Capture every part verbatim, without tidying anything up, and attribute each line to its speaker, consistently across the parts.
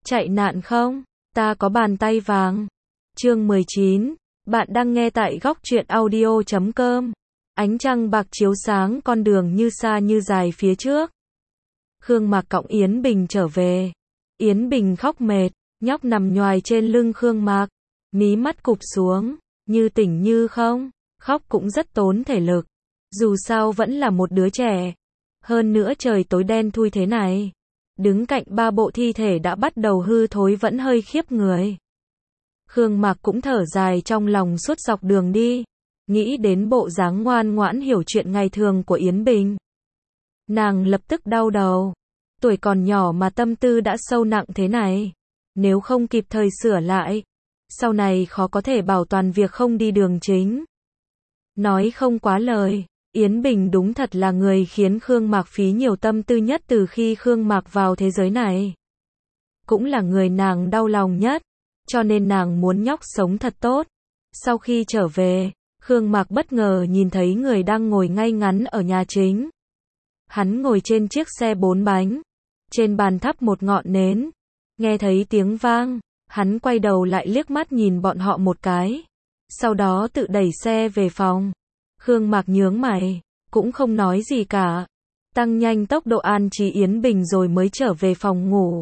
Speaker 1: chạy nạn không? Ta có bàn tay vàng. Chương mười chín. Bạn đang nghe tại góc truyện audio chấm com. Ánh trăng bạc chiếu sáng con đường như xa như dài phía trước. Khương Mạc cõng Yến Bình trở về. Yến Bình khóc mệt, nhóc nằm nhoài trên lưng Khương Mạc, mí mắt cụp xuống, như tỉnh như không, khóc cũng rất tốn thể lực. Dù sao vẫn là một đứa trẻ. Hơn nữa trời tối đen thui thế này. Đứng cạnh ba bộ thi thể đã bắt đầu hư thối vẫn hơi khiếp người. Khương Mạc cũng thở dài trong lòng suốt dọc đường đi. Nghĩ đến bộ dáng ngoan ngoãn hiểu chuyện ngày thường của Yến Bình. Nàng lập tức đau đầu. Tuổi còn nhỏ mà tâm tư đã sâu nặng thế này. Nếu không kịp thời sửa lại, sau này khó có thể bảo toàn việc không đi đường chính. Nói không quá lời, Yến Bình đúng thật là người khiến Khương Mạc phí nhiều tâm tư nhất từ khi Khương Mạc vào thế giới này. Cũng là người nàng đau lòng nhất, cho nên nàng muốn nhóc sống thật tốt. Sau khi trở về, Khương Mạc bất ngờ nhìn thấy người đang ngồi ngay ngắn ở nhà chính. Hắn ngồi trên chiếc xe bốn bánh, trên bàn thắp một ngọn nến. Nghe thấy tiếng vang, hắn quay đầu lại liếc mắt nhìn bọn họ một cái. Sau đó tự đẩy xe về phòng. Khương Mạc nhướng mày, cũng không nói gì cả. Tăng nhanh tốc độ an trí Yến Bình rồi mới trở về phòng ngủ.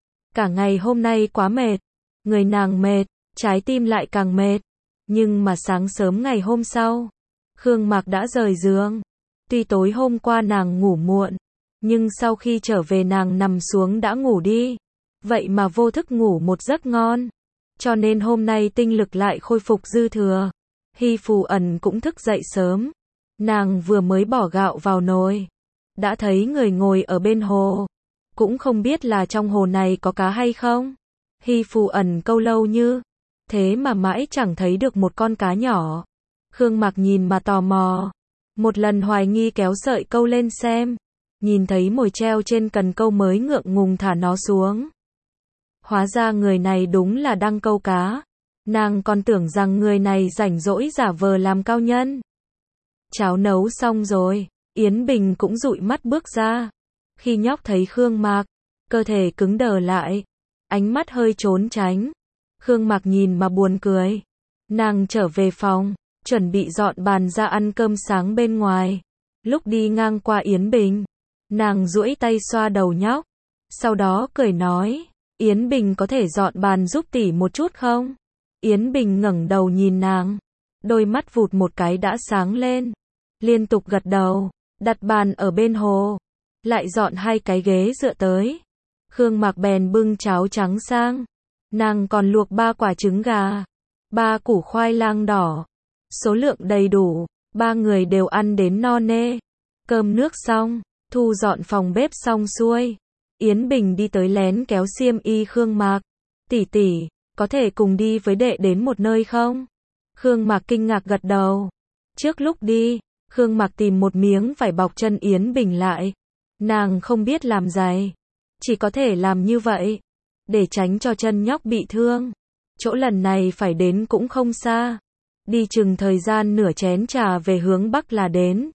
Speaker 1: Cả ngày hôm nay quá mệt. Người nàng mệt, trái tim lại càng mệt. Nhưng mà sáng sớm ngày hôm sau, Khương Mạc đã rời giường. Tuy tối hôm qua nàng ngủ muộn, nhưng sau khi trở về nàng nằm xuống đã ngủ đi. Vậy mà vô thức ngủ một giấc ngon. Cho nên hôm nay tinh lực lại khôi phục dư thừa. Hy Phù Ẩn cũng thức dậy sớm. Nàng vừa mới bỏ gạo vào nồi, đã thấy người ngồi ở bên hồ. Cũng không biết là trong hồ này có cá hay không. Hy Phù Ẩn câu lâu như thế mà mãi chẳng thấy được một con cá nhỏ. Khương Mạc nhìn mà tò mò. Một lần hoài nghi kéo sợi câu lên xem. Nhìn thấy mồi treo trên cần câu mới ngượng ngùng thả nó xuống. Hóa ra người này đúng là đang câu cá. Nàng còn tưởng rằng người này rảnh rỗi giả vờ làm cao nhân. Cháo nấu xong rồi, Yến Bình cũng dụi mắt bước ra. Khi nhóc thấy Khương Mạc, cơ thể cứng đờ lại, ánh mắt hơi trốn tránh. Khương Mạc nhìn mà buồn cười. Nàng trở về phòng, chuẩn bị dọn bàn ra ăn cơm sáng bên ngoài. Lúc đi ngang qua Yến Bình, nàng duỗi tay xoa đầu nhóc. Sau đó cười nói, Yến Bình có thể dọn bàn giúp tỷ một chút không? Yến Bình ngẩng đầu nhìn nàng, đôi mắt vụt một cái đã sáng lên, liên tục gật đầu, đặt bàn ở bên hồ, lại dọn hai cái ghế dựa tới. Khương Mạc bèn bưng cháo trắng sang, nàng còn luộc ba quả trứng gà, ba củ khoai lang đỏ, số lượng đầy đủ, ba người đều ăn đến no nê. Cơm nước xong, thu dọn phòng bếp xong xuôi, Yến Bình đi tới lén kéo xiêm y Khương Mạc. Tỷ tỷ, có thể cùng đi với đệ đến một nơi không? Khương Mạc kinh ngạc gật đầu. Trước lúc đi, Khương Mạc tìm một miếng vải bọc chân Yến Bình lại. Nàng không biết làm giày, chỉ có thể làm như vậy, để tránh cho chân nhóc bị thương. Chỗ lần này phải đến cũng không xa. Đi chừng thời gian nửa chén trà về hướng Bắc là đến.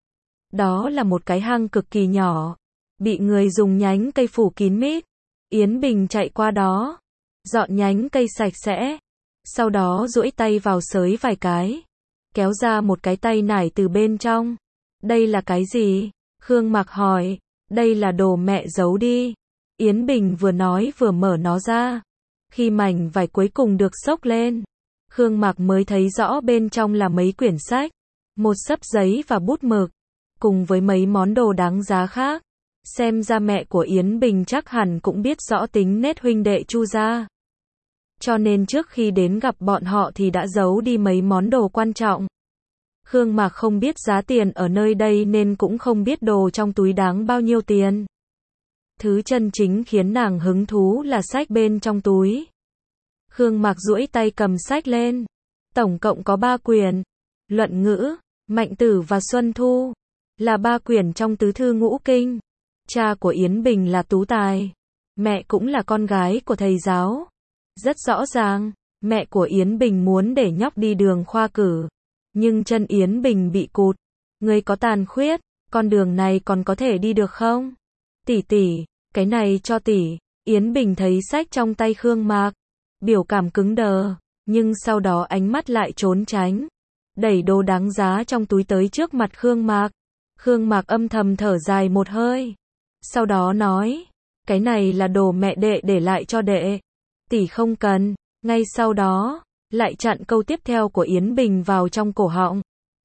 Speaker 1: Đó là một cái hang cực kỳ nhỏ, bị người dùng nhánh cây phủ kín mít. Yến Bình chạy qua đó, dọn nhánh cây sạch sẽ, sau đó duỗi tay vào xới vài cái, kéo ra một cái tay nải từ bên trong. Đây là cái gì? Khương Mạc hỏi. Đây là đồ mẹ giấu đi. Yến Bình vừa nói vừa mở nó ra. Khi mảnh vải cuối cùng được xốc lên, Khương Mạc mới thấy rõ bên trong là mấy quyển sách, một xấp giấy và bút mực, cùng với mấy món đồ đáng giá khác. Xem ra mẹ của Yến Bình chắc hẳn cũng biết rõ tính nết huynh đệ Chu gia. Cho nên trước khi đến gặp bọn họ thì đã giấu đi mấy món đồ quan trọng. Khương Mạc không biết giá tiền ở nơi đây nên cũng không biết đồ trong túi đáng bao nhiêu tiền. Thứ chân chính khiến nàng hứng thú là sách bên trong túi. Khương Mạc duỗi tay cầm sách lên. Tổng cộng có ba quyển. Luận ngữ, Mạnh Tử và Xuân Thu. Là ba quyển trong tứ thư ngũ kinh. Cha của Yến Bình là tú tài. Mẹ cũng là con gái của thầy giáo. Rất rõ ràng, mẹ của Yến Bình muốn để nhóc đi đường khoa cử. Nhưng chân Yến Bình bị cụt. Người có tàn khuyết, con đường này còn có thể đi được không? Tỷ tỷ, cái này cho tỷ. Yến Bình thấy sách trong tay Khương Mạc, biểu cảm cứng đờ, nhưng sau đó ánh mắt lại trốn tránh, đẩy đồ đáng giá trong túi tới trước mặt Khương Mạc. Khương Mạc âm thầm thở dài một hơi, sau đó nói, cái này là đồ mẹ đệ để lại cho đệ, tỷ không cần. Ngay sau đó, lại chặn câu tiếp theo của Yến Bình vào trong cổ họng.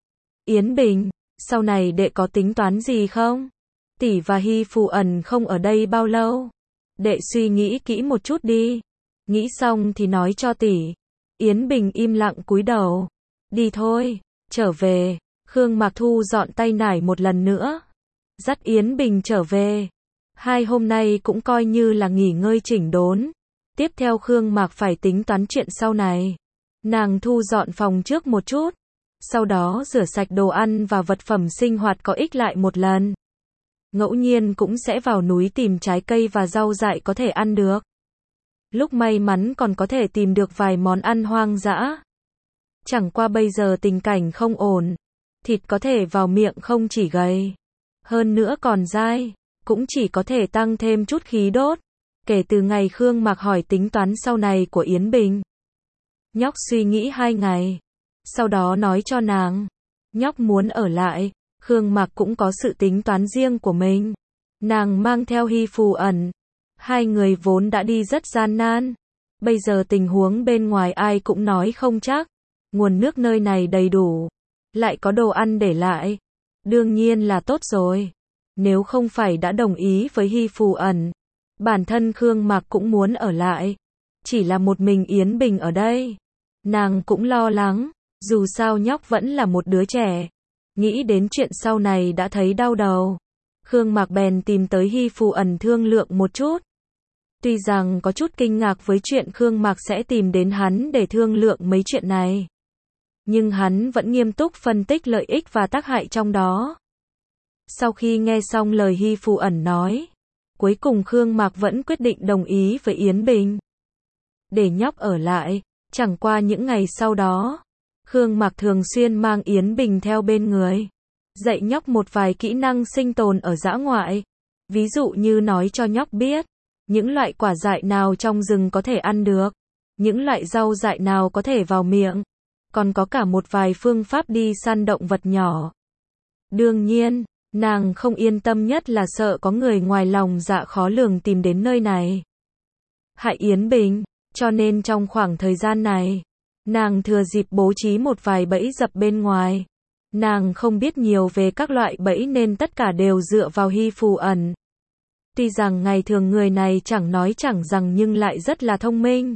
Speaker 1: Yến Bình, sau này đệ có tính toán gì không? Tỷ và Hy Phù Ẩn không ở đây bao lâu. Đệ suy nghĩ kỹ một chút đi. Nghĩ xong thì nói cho tỷ. Yến Bình im lặng cúi đầu. Đi thôi, trở về. Khương Mạc thu dọn tay nải một lần nữa, dắt Yến Bình trở về. Hai hôm nay cũng coi như là nghỉ ngơi chỉnh đốn. Tiếp theo Khương Mạc phải tính toán chuyện sau này. Nàng thu dọn phòng trước một chút, sau đó rửa sạch đồ ăn và vật phẩm sinh hoạt có ích lại một lần. Ngẫu nhiên cũng sẽ vào núi tìm trái cây và rau dại có thể ăn được. Lúc may mắn còn có thể tìm được vài món ăn hoang dã. Chẳng qua bây giờ tình cảnh không ổn, thịt có thể vào miệng không chỉ gầy, hơn nữa còn dai, cũng chỉ có thể tăng thêm chút khí đốt. Kể từ ngày Khương Mạc hỏi tính toán sau này của Yến Bình, nhóc suy nghĩ hai ngày, sau đó nói cho nàng, nhóc muốn ở lại. Khương Mạc cũng có sự tính toán riêng của mình. Nàng mang theo Hy Phù Ẩn, hai người vốn đã đi rất gian nan, bây giờ tình huống bên ngoài ai cũng nói không chắc. Nguồn nước nơi này đầy đủ, lại có đồ ăn để lại, đương nhiên là tốt rồi. Nếu không phải đã đồng ý với Hy Phù Ẩn, bản thân Khương Mạc cũng muốn ở lại. Chỉ là một mình Yến Bình ở đây, nàng cũng lo lắng, dù sao nhóc vẫn là một đứa trẻ. Nghĩ đến chuyện sau này đã thấy đau đầu. Khương Mạc bèn tìm tới Hy Phù Ẩn thương lượng một chút. Tuy rằng có chút kinh ngạc với chuyện Khương Mạc sẽ tìm đến hắn để thương lượng mấy chuyện này, nhưng hắn vẫn nghiêm túc phân tích lợi ích và tác hại trong đó. Sau khi nghe xong lời Hy Phù Ẩn nói, cuối cùng Khương Mạc vẫn quyết định đồng ý với Yến Bình, để nhóc ở lại. Chẳng qua những ngày sau đó, Khương Mạc thường xuyên mang Yến Bình theo bên người, dạy nhóc một vài kỹ năng sinh tồn ở dã ngoại. Ví dụ như nói cho nhóc biết, những loại quả dại nào trong rừng có thể ăn được, những loại rau dại nào có thể vào miệng, còn có cả một vài phương pháp đi săn động vật nhỏ. Đương nhiên, nàng không yên tâm nhất là sợ có người ngoài lòng dạ khó lường tìm đến nơi này, hại Yến Bình, cho nên trong khoảng thời gian này, nàng thừa dịp bố trí một vài bẫy dập bên ngoài. Nàng không biết nhiều về các loại bẫy nên tất cả đều dựa vào Hy Phù Ẩn. Tuy rằng ngày thường người này chẳng nói chẳng rằng nhưng lại rất là thông minh.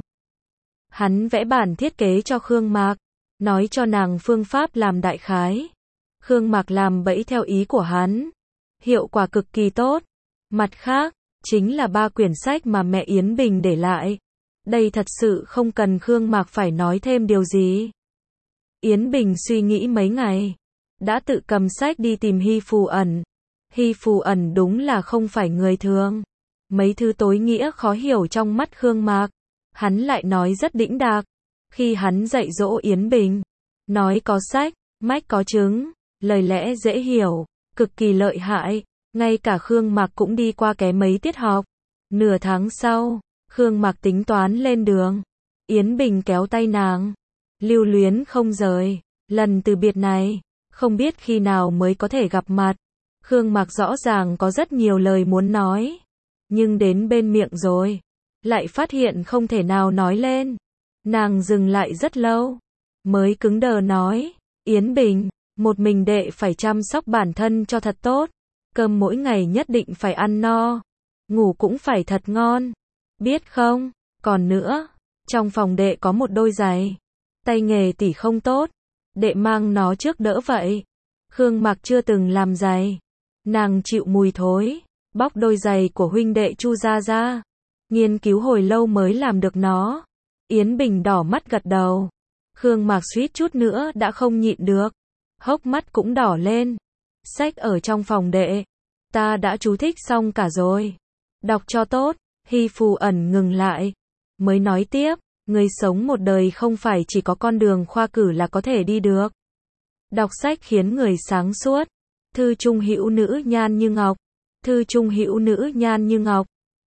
Speaker 1: Hắn vẽ bản thiết kế cho Khương Mạc, nói cho nàng phương pháp làm đại khái. Khương Mạc làm bẫy theo ý của hắn, hiệu quả cực kỳ tốt. Mặt khác, chính là ba quyển sách mà mẹ Yến Bình để lại. Đây thật sự không cần Khương Mạc phải nói thêm điều gì. Yến Bình suy nghĩ mấy ngày, đã tự cầm sách đi tìm Hy Phù Ẩn. Hy Phù Ẩn đúng là không phải người thường. Mấy thứ tối nghĩa khó hiểu trong mắt Khương Mạc, hắn lại nói rất đĩnh đạc. Khi hắn dạy dỗ Yến Bình, nói có sách, mách có chứng, lời lẽ dễ hiểu, cực kỳ lợi hại. Ngay cả Khương Mạc cũng đi qua ké mấy tiết học. Nửa tháng sau, Khương Mạc tính toán lên đường. Yến Bình kéo tay nàng, lưu luyến không rời. Lần từ biệt này, không biết khi nào mới có thể gặp mặt. Khương Mạc rõ ràng có rất nhiều lời muốn nói, nhưng đến bên miệng rồi, lại phát hiện không thể nào nói lên. Nàng dừng lại rất lâu, mới cứng đờ nói, Yến Bình, một mình đệ phải chăm sóc bản thân cho thật tốt. Cơm mỗi ngày nhất định phải ăn no, ngủ cũng phải thật ngon, biết không? Còn nữa, trong phòng đệ có một đôi giày, tay nghề tỷ không tốt, đệ mang nó trước đỡ vậy. Khương Mạc chưa từng làm giày, nàng chịu mùi thối, bóc đôi giày của huynh đệ Chu ra ra, nghiên cứu hồi lâu mới làm được nó. Yến Bình đỏ mắt gật đầu. Khương Mạc suýt chút nữa đã không nhịn được, hốc mắt cũng đỏ lên. Sách ở trong phòng đệ, ta đã chú thích xong cả rồi, đọc cho tốt. Hy Phù Ẩn ngừng lại, mới nói tiếp, người sống một đời không phải chỉ có con đường khoa cử là có thể đi được. Đọc sách khiến người sáng suốt. Thư trung hữu nữ nhan như ngọc, thư trung hữu nữ nhan như ngọc.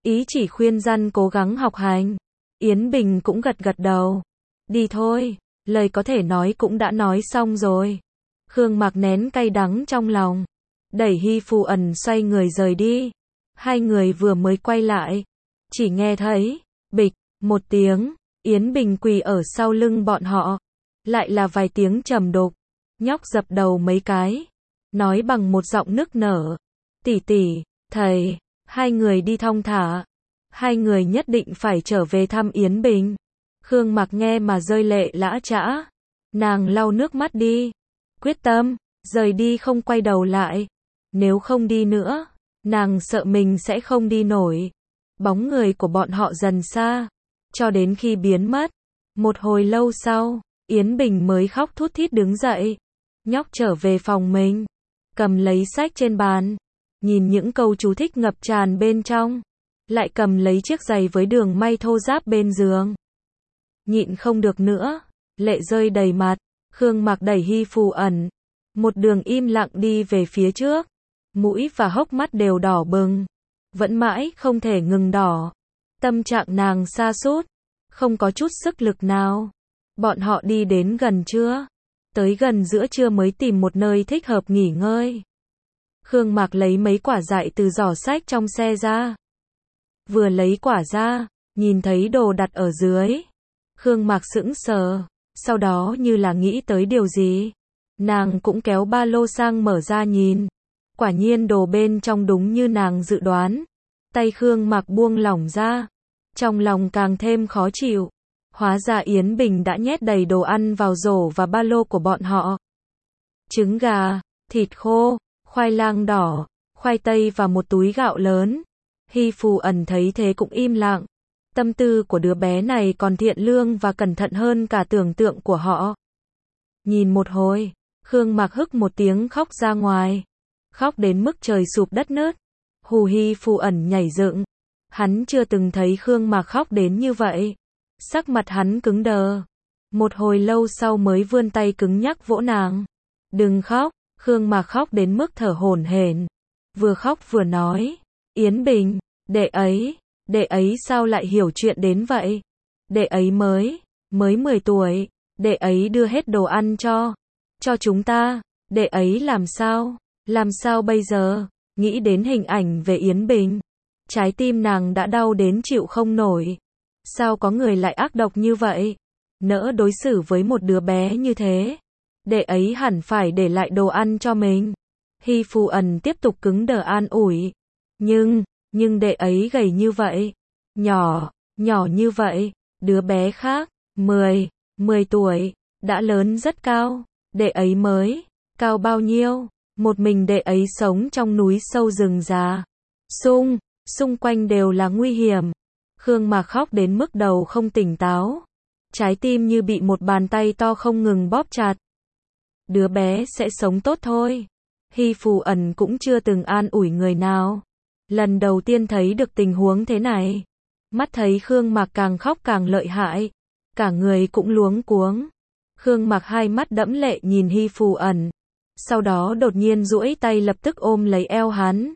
Speaker 1: ý chỉ khuyên răn cố gắng học hành. Yến Bình cũng gật gật đầu. Đi thôi, lời có thể nói cũng đã nói xong rồi. Khương Mạc nén cay đắng trong lòng, đẩy Hy Phù Ẩn xoay người rời đi. Hai người vừa mới quay lại, chỉ nghe thấy, bịch, một tiếng, Yến Bình quỳ ở sau lưng bọn họ. Lại là vài tiếng trầm đục, nhóc dập đầu mấy cái, nói bằng một giọng nức nở. Tỷ tỷ, thầy, hai người đi thong thả. Hai người nhất định phải trở về thăm Yến Bình. Khương Mạc nghe mà rơi lệ lã chã. Nàng lau nước mắt đi. Quyết tâm, rời đi không quay đầu lại. Nếu không đi nữa, nàng sợ mình sẽ không đi nổi. Bóng người của bọn họ dần xa, cho đến khi biến mất. Một hồi lâu sau, Yến Bình mới khóc thút thít đứng dậy. Nhóc trở về phòng mình, cầm lấy sách trên bàn, nhìn những câu chú thích ngập tràn bên trong, lại cầm lấy chiếc giày với đường may thô ráp bên giường. Nhịn không được nữa, lệ rơi đầy mặt, Khương Mạc đẩy Hy Phù Ẩn, một đường im lặng đi về phía trước, mũi và hốc mắt đều đỏ bừng, vẫn mãi không thể ngừng đỏ. Tâm trạng nàng sa sút, không có chút sức lực nào. Bọn họ đi đến gần trưa, tới gần giữa trưa mới tìm một nơi thích hợp nghỉ ngơi. Khương Mạc lấy mấy quả dại từ giỏ sách trong xe ra. Vừa lấy quả ra, nhìn thấy đồ đặt ở dưới. Khương Mạc sững sờ, sau đó như là nghĩ tới điều gì. Nàng cũng kéo ba lô sang mở ra nhìn. Quả nhiên đồ bên trong đúng như nàng dự đoán. Tay Khương Mạc buông lỏng ra. Trong lòng càng thêm khó chịu. Hóa ra Yến Bình đã nhét đầy đồ ăn vào rổ và ba lô của bọn họ. Trứng gà, thịt khô, khoai lang đỏ, khoai tây và một túi gạo lớn. Hy Phù Ẩn thấy thế cũng im lặng. Tâm tư của đứa bé này còn thiện lương và cẩn thận hơn cả tưởng tượng của họ. Nhìn một hồi, Khương Mạc hức một tiếng khóc ra ngoài. Khóc đến mức trời sụp đất nứt. Hù Hy Phù Ẩn nhảy dựng. Hắn chưa từng thấy Khương Mạc khóc đến như vậy. Sắc mặt hắn cứng đờ. Một hồi lâu sau mới vươn tay cứng nhắc vỗ nàng. Đừng khóc. Khương Mạc khóc đến mức thở hổn hển. Vừa khóc vừa nói. Yến Bình, đệ ấy, đệ ấy sao lại hiểu chuyện đến vậy? Đệ ấy mới, mới mười tuổi. Đệ ấy đưa hết đồ ăn cho, cho chúng ta. Đệ ấy làm sao? Làm sao bây giờ? Nghĩ đến hình ảnh về Yến Bình, trái tim nàng đã đau đến chịu không nổi. Sao có người lại ác độc như vậy? Nỡ đối xử với một đứa bé như thế. Đệ ấy hẳn phải để lại đồ ăn cho mình. Hy Phù Ẩn tiếp tục cứng đờ an ủi. Nhưng, nhưng đệ ấy gầy như vậy. Nhỏ, nhỏ như vậy. Đứa bé khác, mười, mười tuổi, đã lớn rất cao. Đệ ấy mới, cao bao nhiêu? Một mình đệ ấy sống trong núi sâu rừng già. Xung, xung quanh đều là nguy hiểm. Khương Mạc khóc đến mức đầu không tỉnh táo. Trái tim như bị một bàn tay to không ngừng bóp chặt. Đứa bé sẽ sống tốt thôi. Hy Phù Ẩn cũng chưa từng an ủi người nào. Lần đầu tiên thấy được tình huống thế này. Mắt thấy Khương Mạc càng khóc càng lợi hại. Cả người cũng luống cuống. Khương Mạc hai mắt đẫm lệ nhìn Hy Phù Ẩn. Sau đó đột nhiên duỗi tay lập tức ôm lấy eo hắn.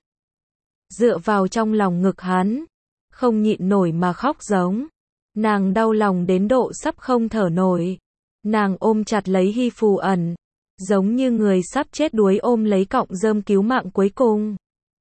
Speaker 1: Dựa vào trong lòng ngực hắn. Không nhịn nổi mà khóc giống. Nàng đau lòng đến độ sắp không thở nổi. Nàng ôm chặt lấy Hy Phù Ẩn. Giống như người sắp chết đuối ôm lấy cọng rơm cứu mạng cuối cùng.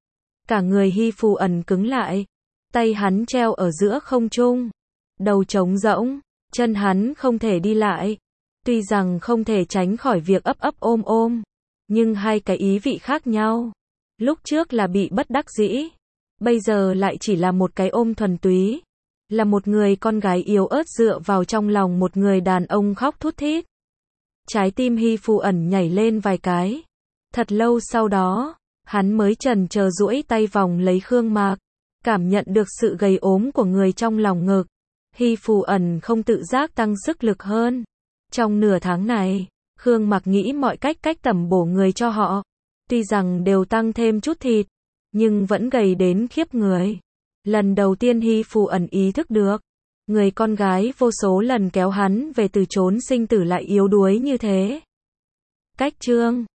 Speaker 1: Cả người Hy Phù Ẩn cứng lại. Tay hắn treo ở giữa không trung. Đầu trống rỗng. Chân hắn không thể đi lại. Tuy rằng không thể tránh khỏi việc ấp ấp ôm ôm. Nhưng hai cái ý vị khác nhau. Lúc trước là bị bất đắc dĩ. Bây giờ lại chỉ là một cái ôm thuần túy. Là một người con gái yếu ớt dựa vào trong lòng một người đàn ông khóc thút thít. Trái tim Hy Phù Ẩn nhảy lên vài cái. Thật lâu sau đó, hắn mới chần chờ duỗi tay vòng lấy Khương Mạc. Cảm nhận được sự gầy ốm của người trong lòng ngực. Hy Phù Ẩn không tự giác tăng sức lực hơn. Trong nửa tháng này, Khương Mạc nghĩ mọi cách cách tẩm bổ người cho họ. Tuy rằng đều tăng thêm chút thịt, nhưng vẫn gầy đến khiếp người. Lần đầu tiên Hy Phù Ẩn ý thức được, người con gái vô số lần kéo hắn về từ chốn sinh tử lại yếu đuối như thế. Cách chương